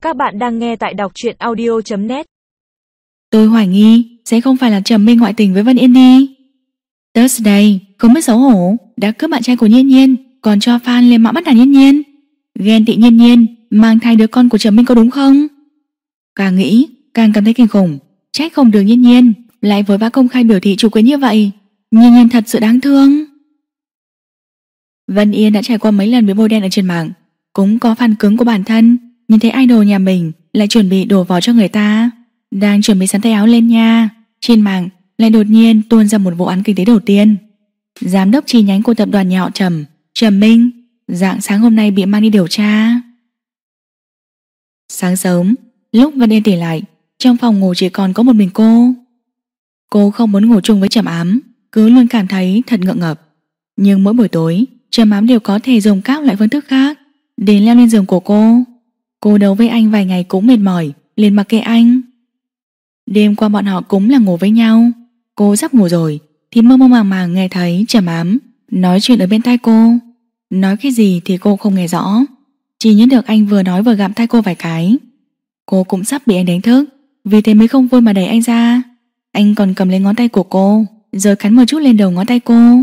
Các bạn đang nghe tại đọc truyện audio.net. Tôi hoài nghi sẽ không phải là Trầm Minh ngoại tình với Vân Yên đi. Thursday không biết xấu hổ, đã cướp bạn trai của Nhiên Nhiên, còn cho fan lên mạng bắt nạt Nhiên Nhiên. Ghen tị Nhiên Nhiên mang thai đứa con của Trầm Minh có đúng không? Càng nghĩ càng cảm thấy kinh khủng. Trách không được Nhiên Nhiên lại vội vã công khai biểu thị chủ quyền như vậy. Nhiên Nhiên thật sự đáng thương. Vân Yên đã trải qua mấy lần bị bôi đen ở trên mạng, cũng có fan cứng của bản thân. Nhìn thấy idol nhà mình lại chuẩn bị đổ vỏ cho người ta, đang chuẩn bị sắn tay áo lên nha, trên mạng lại đột nhiên tuôn ra một vụ án kinh tế đầu tiên. Giám đốc chi nhánh của tập đoàn nhà họ Trầm Minh, rạng sáng hôm nay bị mang đi điều tra. Sáng sớm, lúc Vân Yên tỉnh lại, trong phòng ngủ chỉ còn có một mình cô. Cô không muốn ngủ chung với Trầm Ám, cứ luôn cảm thấy thật ngượng ngập. Nhưng mỗi buổi tối, Trầm Ám đều có thể dùng các loại phương thức khác để leo lên giường của cô. Cô đấu với anh vài ngày cũng mệt mỏi, liền mặc kệ anh. Đêm qua bọn họ cũng là ngủ với nhau. Cô sắp ngủ rồi thì mơ mơ màng màng nghe thấy Trầm Ám nói chuyện ở bên tai cô. Nói cái gì thì cô không nghe rõ, chỉ nhớ được anh vừa nói vừa gặm tai cô vài cái. Cô cũng sắp bị anh đánh thức, vì thế mới không vui mà đẩy anh ra. Anh còn cầm lấy ngón tay của cô rồi cắn một chút lên đầu ngón tay cô.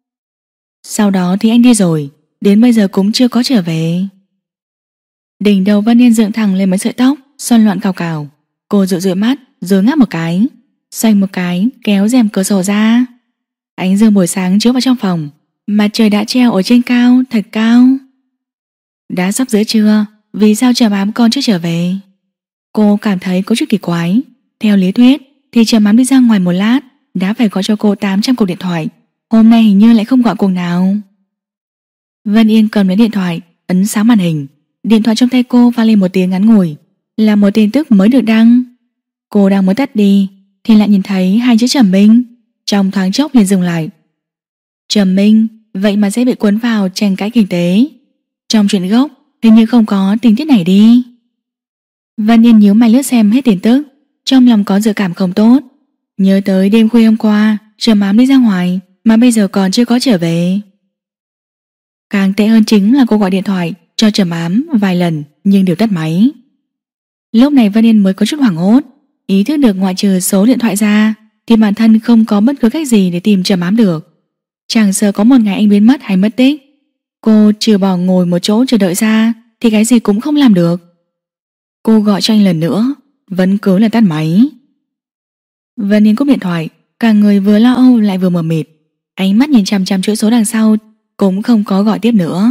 Sau đó thì anh đi rồi, đến bây giờ cũng chưa có trở về. Đỉnh đầu Vân Yên dựng thẳng lên mấy sợi tóc xoăn loạn cào cào. Cô dụi dụi mắt rồi ngáp một cái, xoay một cái kéo rèm cửa sổ ra. Ánh dương buổi sáng chiếu vào trong phòng, mặt trời đã treo ở trên cao, thật cao. Đã sắp giữa trưa, vì sao Trầm Ám còn chưa trở về? Cô cảm thấy có chút kỳ quái. Theo lý thuyết thì Trầm Ám đi ra ngoài một lát đã phải gọi cho cô 800 cuộc điện thoại. Hôm nay hình như lại không gọi cuộc nào. Vân Yên cầm lấy điện thoại, ấn sáng màn hình. Điện thoại trong tay cô vang lên một tiếng ngắn ngủi, là một tin tức mới được đăng. Cô đang muốn tắt đi thì lại nhìn thấy hai chữ Trầm Minh, trong thoáng chốc liền dừng lại. Trầm Minh vậy mà sẽ bị cuốn vào tranh cãi kinh tế. Trong truyện gốc hình như không có tình tiết này đi. Vân Yên nhíu mày lướt xem hết tin tức, trong lòng có dự cảm không tốt. Nhớ tới đêm khuya hôm qua Trầm Ám đi ra ngoài mà bây giờ còn chưa có trở về. Càng tệ hơn chính là cô gọi điện thoại cho Trầm Ám vài lần nhưng đều tắt máy. Lúc này Vân Yên mới có chút hoảng hốt, ý thức được ngoại trừ số điện thoại ra thì bản thân không có bất cứ cách gì để tìm Trầm Ám được. Chẳng sợ có một ngày anh biến mất hay mất tích, cô trừ bỏ ngồi một chỗ chờ đợi ra thì cái gì cũng không làm được. Cô gọi cho anh lần nữa vẫn cứ là tắt máy. Vân Yên cúp điện thoại, cả người vừa lo âu lại vừa mờ mịt, ánh mắt nhìn chằm chằm chữ số đằng sau, cũng không có gọi tiếp nữa.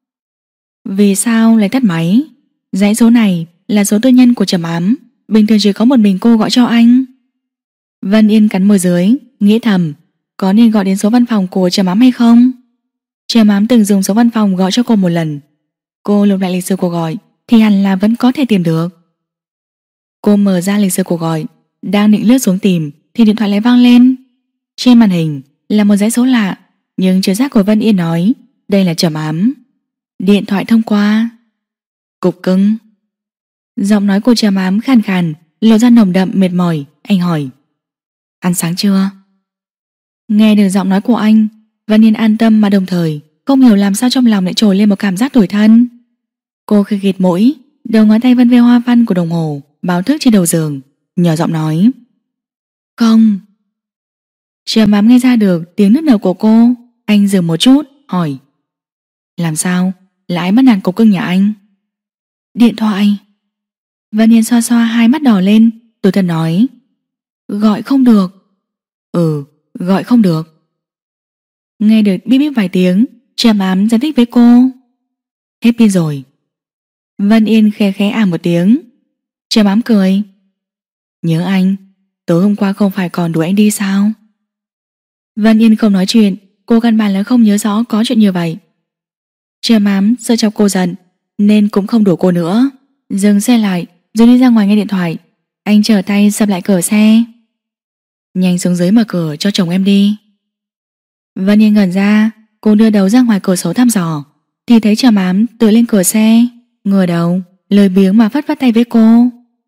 Vì sao lại tắt máy? Dãy số này là số tư nhân của Trầm Ám, bình thường chỉ có một mình cô gọi cho anh. Vân Yên cắn môi dưới, nghĩ thầm có nên gọi đến số văn phòng của Trầm Ám hay không. Trầm Ám từng dùng số văn phòng gọi cho cô một lần. Cô lục lại lịch sử cuộc gọi thì hẳn là vẫn có thể tìm được. Cô mở ra lịch sử cuộc gọi, đang định lướt xuống tìm thì điện thoại lại vang lên. Trên màn hình là một dãy số lạ, nhưng trực giác của Vân Yên nói đây là Trầm Ám. Điện thoại thông qua. Cục cưng. Giọng nói của Trầm Ám khàn khàn, lộ ra nồng đậm mệt mỏi. Anh hỏi: ăn sáng chưa? Nghe được giọng nói của anh, Vân Yên an tâm mà đồng thời không hiểu làm sao trong lòng lại trồi lên một cảm giác tủi thân. Cô khịt khịt mũi, đầu ngón tay vân ve hoa văn của đồng hồ báo thức trên đầu giường, nhỏ giọng nói: không. Trầm Ám nghe ra được tiếng nức nở của cô. Anh dừng một chút, hỏi: làm sao? Là ai bắt nạt cục cưng nhà anh? Điện thoại. Vân Yên xoa xoa hai mắt đỏ lên, tủi thân nói: gọi không được. Gọi không được. Nghe được bíp bíp vài tiếng, Trầm Ám giải thích với cô: hết pin rồi. Vân Yên khẽ khẽ một tiếng. Trầm Ám cười: nhớ anh, tối hôm qua không phải còn đuổi anh đi sao? Vân Yên không nói chuyện, cô căn bản là không nhớ rõ có chuyện như vậy. Trầm Ám sợ chọc cô giận nên cũng không đuổi cô nữa, dừng xe lại rồi đi ra ngoài nghe điện thoại. Anh trở tay sập lại cửa xe: nhanh xuống dưới mở cửa cho chồng em đi. Vân Yên ngẩn ra, cô đưa đầu ra ngoài cửa sổ thăm dò thì thấy Trầm Ám tựa lên cửa xe, ngửa đầu lười biếng mà phất phất tay với cô.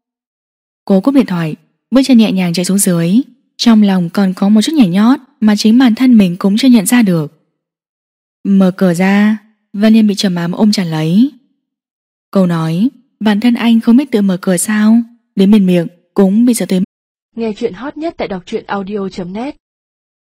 Cô cúp điện thoại, bước chân nhẹ nhàng chạy xuống dưới, trong lòng còn có một chút nhảy nhót mà chính bản thân mình cũng chưa nhận ra được. Mở cửa ra, Vân Yên bị Trầm Ám ôm chặt lấy. Cô nói: Bản thân anh không biết tự mở cửa sao? Đến bên miệng cũng bị sợ tới. Nghe chuyện hot nhất tại đọc truyện audio.net